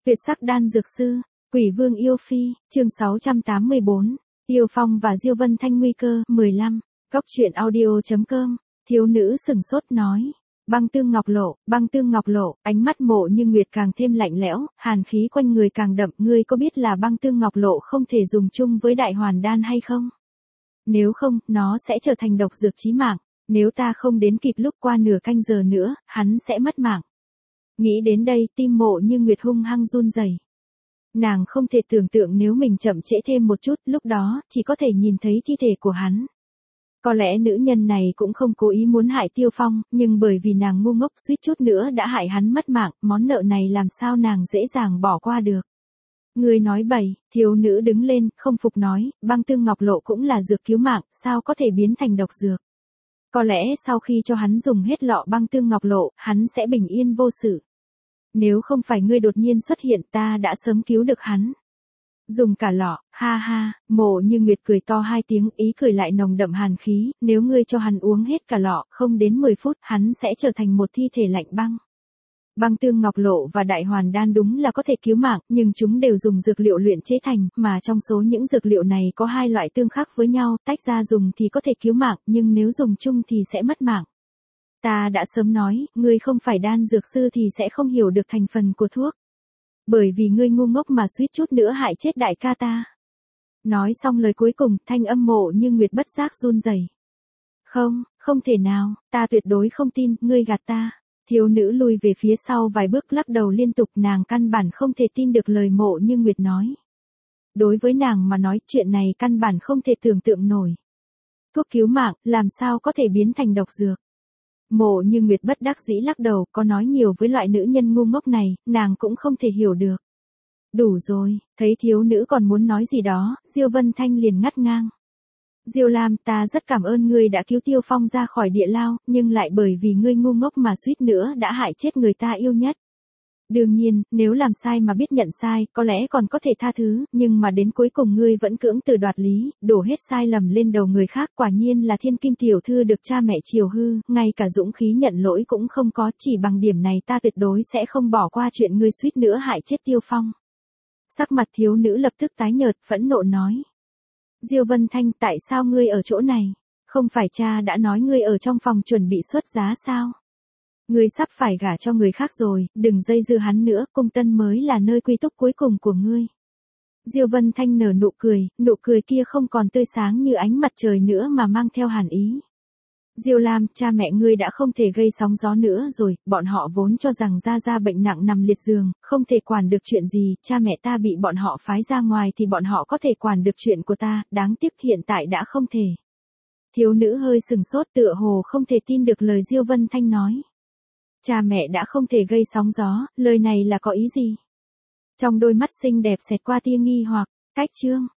Tuyệt sắc đan dược sư, Quỷ Vương yêu phi, chương 684, Yêu Phong và Diêu Vân Thanh nguy cơ, 15, Góc truyện audio.com, thiếu nữ sừng sốt nói. Băng tương ngọc lộ, ánh mắt Mộ Như Nguyệt càng thêm lạnh lẽo, hàn khí quanh người càng đậm. Ngươi có biết là băng tương ngọc lộ không thể dùng chung với đại hoàn đan hay không? Nếu không, nó sẽ trở thành độc dược chí mạng. Nếu ta không đến kịp lúc qua nửa canh giờ nữa, hắn sẽ mất mạng. Nghĩ đến đây, tim Mộ Như Nguyệt hung hăng run rẩy. Nàng không thể tưởng tượng nếu mình chậm trễ thêm một chút, lúc đó, chỉ có thể nhìn thấy thi thể của hắn. Có lẽ nữ nhân này cũng không cố ý muốn hại Tiêu Phong, nhưng bởi vì nàng ngu ngốc suýt chút nữa đã hại hắn mất mạng, món nợ này làm sao nàng dễ dàng bỏ qua được. Ngươi nói bậy, thiếu nữ đứng lên, không phục nói, băng tương ngọc lộ cũng là dược cứu mạng, sao có thể biến thành độc dược. Có lẽ sau khi cho hắn dùng hết lọ băng tương ngọc lộ, hắn sẽ bình yên vô sự. Nếu không phải ngươi đột nhiên xuất hiện ta đã sớm cứu được hắn. Dùng cả lọ, ha ha, Mộ Như Nguyệt cười to hai tiếng, ý cười lại nồng đậm hàn khí, nếu ngươi cho hắn uống hết cả lọ, không đến 10 phút, hắn sẽ trở thành một thi thể lạnh băng. Băng tương ngọc lộ và đại hoàn đan đúng là có thể cứu mạng, nhưng chúng đều dùng dược liệu luyện chế thành, mà trong số những dược liệu này có hai loại tương khắc với nhau, tách ra dùng thì có thể cứu mạng, nhưng nếu dùng chung thì sẽ mất mạng. Ta đã sớm nói, ngươi không phải đan dược sư thì sẽ không hiểu được thành phần của thuốc. Bởi vì ngươi ngu ngốc mà suýt chút nữa hại chết đại ca ta. Nói xong lời cuối cùng, thanh âm Mộ Như Nguyệt bất giác run rẩy. Không thể nào, ta tuyệt đối không tin, ngươi gạt ta. Thiếu nữ lùi về phía sau vài bước lắc đầu liên tục, nàng căn bản không thể tin được lời Mộ Như Nguyệt nói. Đối với nàng mà nói chuyện này căn bản không thể tưởng tượng nổi. Thuốc cứu mạng, làm sao có thể biến thành độc dược. Mộ Như Nguyệt bất đắc dĩ lắc đầu, có nói nhiều với loại nữ nhân ngu ngốc này, nàng cũng không thể hiểu được. Đủ rồi, thấy thiếu nữ còn muốn nói gì đó, Diêu Vân Thanh liền ngắt ngang. Diêu Lam, ta rất cảm ơn ngươi đã cứu Tiêu Phong ra khỏi địa lao, nhưng lại bởi vì ngươi ngu ngốc mà suýt nữa đã hại chết người ta yêu nhất. Đương nhiên, nếu làm sai mà biết nhận sai, có lẽ còn có thể tha thứ, nhưng mà đến cuối cùng ngươi vẫn cưỡng từ đoạt lý, đổ hết sai lầm lên đầu người khác, quả nhiên là thiên kim tiểu thư được cha mẹ chiều hư, ngay cả dũng khí nhận lỗi cũng không có, chỉ bằng điểm này ta tuyệt đối sẽ không bỏ qua chuyện ngươi suýt nữa hại chết Tiêu Phong. Sắc mặt thiếu nữ lập tức tái nhợt, phẫn nộ nói. Diêu Vân Thanh, tại sao ngươi ở chỗ này? Không phải cha đã nói ngươi ở trong phòng chuẩn bị xuất giá sao? Ngươi sắp phải gả cho người khác rồi, đừng dây dưa hắn nữa, cung tân mới là nơi quy túc cuối cùng của ngươi. Diêu Vân Thanh nở nụ cười kia không còn tươi sáng như ánh mặt trời nữa mà mang theo hàn ý. Diêu Lam, cha mẹ ngươi đã không thể gây sóng gió nữa rồi, bọn họ vốn cho rằng Gia Gia bệnh nặng nằm liệt giường, không thể quản được chuyện gì, cha mẹ ta bị bọn họ phái ra ngoài thì bọn họ có thể quản được chuyện của ta, đáng tiếc hiện tại đã không thể. Thiếu nữ hơi sừng sốt tựa hồ không thể tin được lời Diêu Vân Thanh nói. Cha mẹ đã không thể gây sóng gió, lời này là có ý gì? Trong đôi mắt xinh đẹp xẹt qua tia nghi hoặc, cách chương.